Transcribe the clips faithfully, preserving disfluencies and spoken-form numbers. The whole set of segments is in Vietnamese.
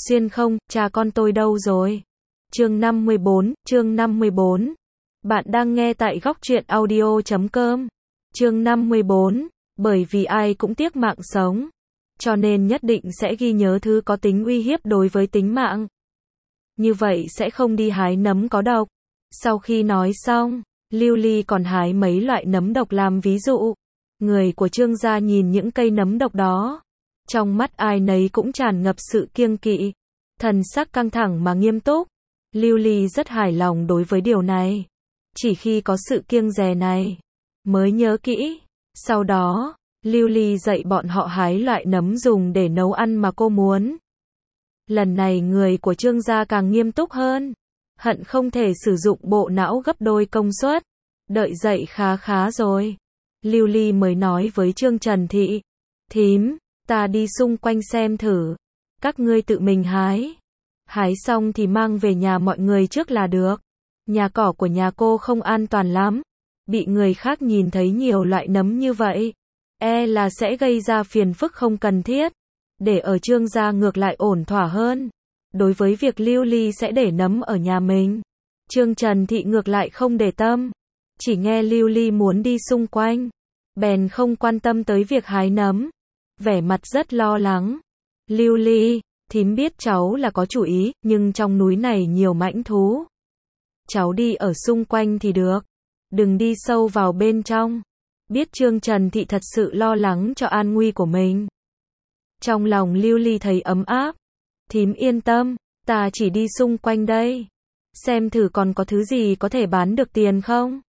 xuyên không, cha con tôi đâu rồi? Chương năm mươi bốn, chương năm mươi bốn. Bạn đang nghe tại góc truyện audio chấm com. Chương năm mươi bốn, bởi vì ai cũng tiếc mạng sống, cho nên nhất định sẽ ghi nhớ thứ có tính uy hiếp đối với tính mạng. Như vậy sẽ không đi hái nấm có độc. Sau khi nói xong, Lưu Ly còn hái mấy loại nấm độc làm ví dụ. Người của Trương gia nhìn những cây nấm độc đó, trong mắt ai nấy cũng tràn ngập sự kiêng kỵ, thần sắc căng thẳng mà nghiêm túc. Lưu Ly rất hài lòng đối với điều này. Chỉ khi có sự kiêng dè này, mới nhớ kỹ. Sau đó, Lưu Ly dạy bọn họ hái loại nấm dùng để nấu ăn mà cô muốn. Lần này người của Trương gia càng nghiêm túc hơn, hận không thể sử dụng bộ não gấp đôi công suất. Đợi dậy khá khá rồi, Lưu Ly mới nói với Trương Trần Thị, thím, ta đi xung quanh xem thử, các ngươi tự mình hái. Hái xong thì mang về nhà mọi người trước là được. Nhà cỏ của nhà cô không an toàn lắm, bị người khác nhìn thấy nhiều loại nấm như vậy, e là sẽ gây ra phiền phức không cần thiết. Để ở Trương gia ngược lại ổn thỏa hơn. Đối với việc Lưu Ly sẽ để nấm ở nhà mình, Trương Trần Thị ngược lại không để tâm. Chỉ nghe Lưu Ly muốn đi xung quanh, bèn không quan tâm tới việc hái nấm, vẻ mặt rất lo lắng. Lưu Ly, thím biết cháu là có chủ ý, nhưng trong núi này nhiều mãnh thú. Cháu đi ở xung quanh thì được, đừng đi sâu vào bên trong. Biết Trương Trần Thị thật sự lo lắng cho an nguy của mình, trong lòng Lưu Ly thấy ấm áp. Thím yên tâm, ta chỉ đi xung quanh đây, xem thử còn có thứ gì có thể bán được tiền không.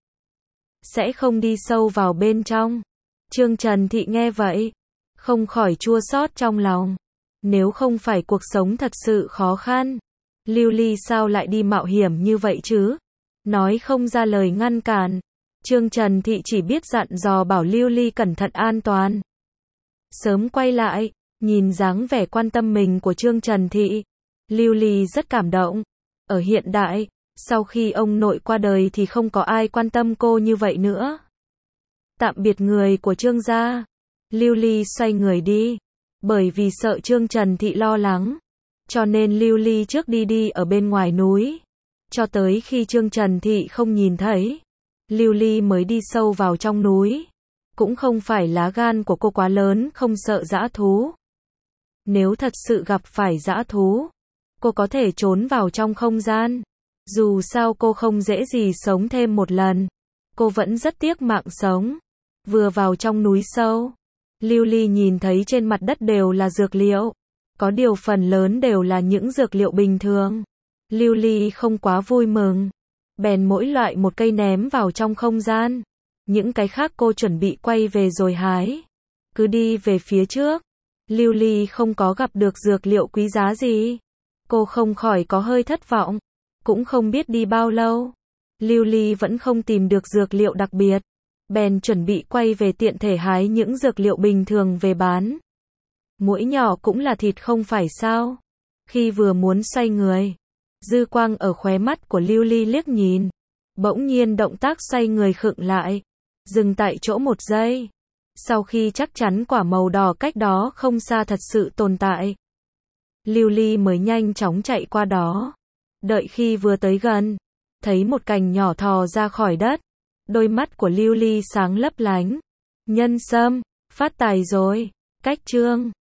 Sẽ không đi sâu vào bên trong. Trương Trần Thị nghe vậy, không khỏi chua xót trong lòng. Nếu không phải cuộc sống thật sự khó khăn, Lưu Ly sao lại đi mạo hiểm như vậy chứ? Nói không ra lời ngăn cản. Trương Trần Thị chỉ biết dặn dò bảo Lưu Ly cẩn thận an toàn. Sớm quay lại, nhìn dáng vẻ quan tâm mình của Trương Trần Thị, Lưu Ly rất cảm động. Ở hiện đại, sau khi ông nội qua đời thì không có ai quan tâm cô như vậy nữa. Tạm biệt người của Trương gia, Lưu Ly xoay người đi. Bởi vì sợ Trương Trần Thị lo lắng, cho nên Lưu Ly trước đi đi ở bên ngoài núi, cho tới khi Trương Trần Thị không nhìn thấy, Lưu Ly mới đi sâu vào trong núi. Cũng không phải lá gan của cô quá lớn không sợ dã thú. Nếu thật sự gặp phải dã thú, cô có thể trốn vào trong không gian. Dù sao cô không dễ gì sống thêm một lần, cô vẫn rất tiếc mạng sống. Vừa vào trong núi sâu, Lưu Ly nhìn thấy trên mặt đất đều là dược liệu, có điều phần lớn đều là những dược liệu bình thường. Lưu Ly không quá vui mừng, bèn mỗi loại một cây ném vào trong không gian. Những cái khác cô chuẩn bị quay về rồi hái. Cứ đi về phía trước, Lưu Ly không có gặp được dược liệu quý giá gì. Cô không khỏi có hơi thất vọng. Cũng không biết đi bao lâu, Lưu Ly vẫn không tìm được dược liệu đặc biệt. Bèn chuẩn bị quay về tiện thể hái những dược liệu bình thường về bán. Muỗi nhỏ cũng là thịt không phải sao? Khi vừa muốn xoay người, dư quang ở khóe mắt của Lưu Ly liếc nhìn, bỗng nhiên động tác xoay người khựng lại, dừng tại chỗ một giây. Sau khi chắc chắn quả màu đỏ cách đó không xa thật sự tồn tại, Lưu Ly mới nhanh chóng chạy qua đó. Đợi khi vừa tới gần, thấy một cành nhỏ thò ra khỏi đất. Đôi mắt của Lưu Ly sáng lấp lánh. Nhân sâm, phát tài rồi. Cách chương